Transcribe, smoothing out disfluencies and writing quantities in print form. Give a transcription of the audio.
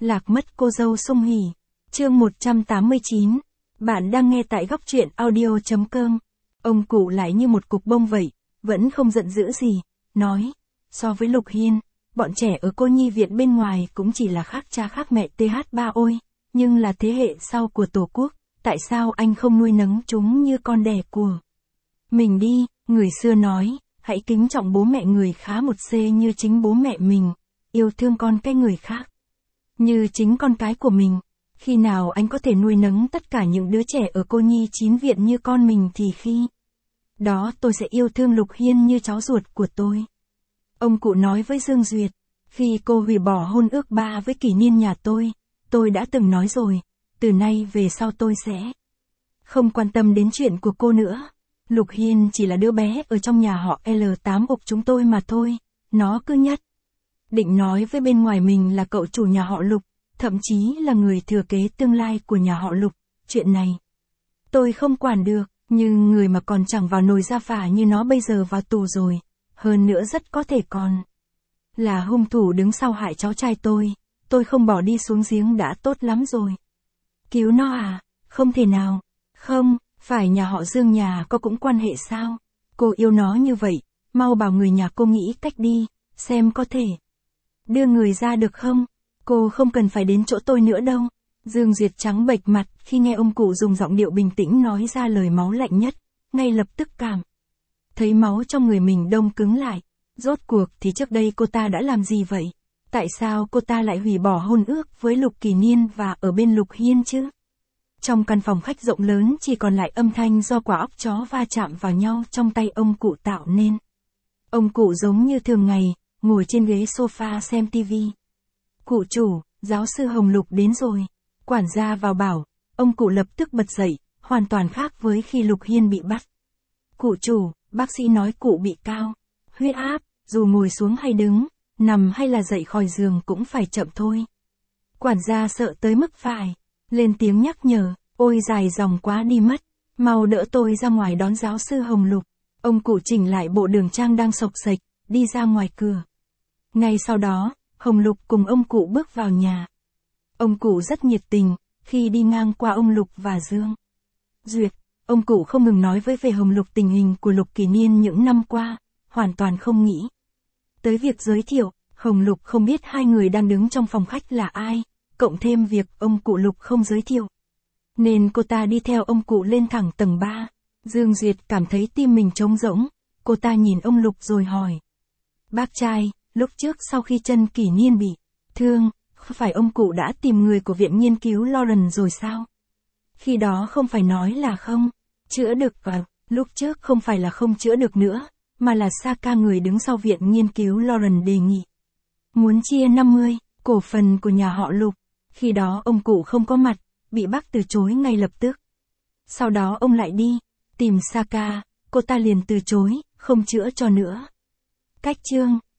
Lạc mất cô dâu Song Hỷ. Chương 189. Bạn đang nghe tại góc truyện audio.com. Ông cụ lại như một cục bông vậy, vẫn không giận dữ gì, nói, so với Lục Hiên, bọn trẻ ở cô nhi viện bên ngoài cũng chỉ là khác cha khác mẹ TH3 ôi, nhưng là thế hệ sau của Tổ quốc, tại sao anh không nuôi nấng chúng như con đẻ của mình đi, người xưa nói, hãy kính trọng bố mẹ người khá một c như chính bố mẹ mình, yêu thương con cái người khác như chính con cái của mình. Khi nào anh có thể nuôi nấng tất cả những đứa trẻ ở cô nhi 9 viện như con mình thì khi đó tôi sẽ yêu thương Lục Hiên như cháu ruột của tôi. Ông cụ nói với Dương Duyệt, khi cô hủy bỏ hôn ước ba với Kỷ Niên nhà tôi đã từng nói rồi, từ nay về sau tôi sẽ không quan tâm đến chuyện của cô nữa. Lục Hiên chỉ là đứa bé ở trong nhà họ L8 ục chúng tôi mà thôi, nó cứ nhất định nói với bên ngoài mình là cậu chủ nhà họ Lục, thậm chí là người thừa kế tương lai của nhà họ Lục, chuyện này tôi không quản được, nhưng người mà còn chẳng vào nồi ra phả như nó bây giờ vào tù rồi, hơn nữa rất có thể còn là hung thủ đứng sau hại cháu trai tôi không bỏ đi xuống giếng đã tốt lắm rồi. Cứu nó à? Không thể nào. Không, phải nhà họ Dương nhà có cũng quan hệ sao? Cô yêu nó như vậy, mau bảo người nhà cô nghĩ cách đi, xem có thể đưa người ra được không? Cô không cần phải đến chỗ tôi nữa đâu. Dương Duyệt trắng bệch mặt khi nghe ông cụ dùng giọng điệu bình tĩnh nói ra lời máu lạnh nhất, ngay lập tức cảm thấy máu trong người mình đông cứng lại. Rốt cuộc thì trước đây cô ta đã làm gì vậy? Tại sao cô ta lại hủy bỏ hôn ước với Lục Kỷ Niên và ở bên Lục Hiên chứ? Trong căn phòng khách rộng lớn chỉ còn lại âm thanh do quả óc chó va chạm vào nhau trong tay ông cụ tạo nên. Ông cụ giống như thường ngày, ngồi trên ghế sofa xem tivi. Cụ chủ, giáo sư Hồng Lục đến rồi. Quản gia vào bảo, ông cụ lập tức bật dậy, hoàn toàn khác với khi Lục Hiên bị bắt. Cụ chủ, bác sĩ nói cụ bị cao huyết áp, dù ngồi xuống hay đứng, nằm hay là dậy khỏi giường cũng phải chậm thôi. Quản gia sợ tới mức phải lên tiếng nhắc nhở, ôi dài dòng quá đi mất, mau đỡ tôi ra ngoài đón giáo sư Hồng Lục. Ông cụ chỉnh lại bộ đường trang đang xộc xệch, đi ra ngoài cửa. Ngay sau đó, Hồng Lục cùng ông cụ bước vào nhà. Ông cụ rất nhiệt tình, khi đi ngang qua ông Lục và Dương Duyệt, ông cụ không ngừng nói với về Hồng Lục tình hình của Lục Kỷ Niên những năm qua, hoàn toàn không nghĩ tới việc giới thiệu. Hồng Lục không biết hai người đang đứng trong phòng khách là ai, cộng thêm việc ông cụ Lục không giới thiệu, nên cô ta đi theo ông cụ lên thẳng tầng 3. Dương Duyệt cảm thấy tim mình trống rỗng, cô ta nhìn ông Lục rồi hỏi. Bác trai, lúc trước sau khi chân Kỷ Niên bị thương, không phải ông cụ đã tìm người của viện nghiên cứu Lawrence rồi sao? Khi đó không phải nói là không chữa được và lúc trước không phải là không chữa được nữa, mà là Saka người đứng sau viện nghiên cứu Lawrence đề nghị muốn chia 50 cổ phần của nhà họ Lục. Khi đó ông cụ không có mặt, bị bác từ chối ngay lập tức. Sau đó ông lại đi tìm Saka, cô ta liền từ chối, không chữa cho nữa. Cách chương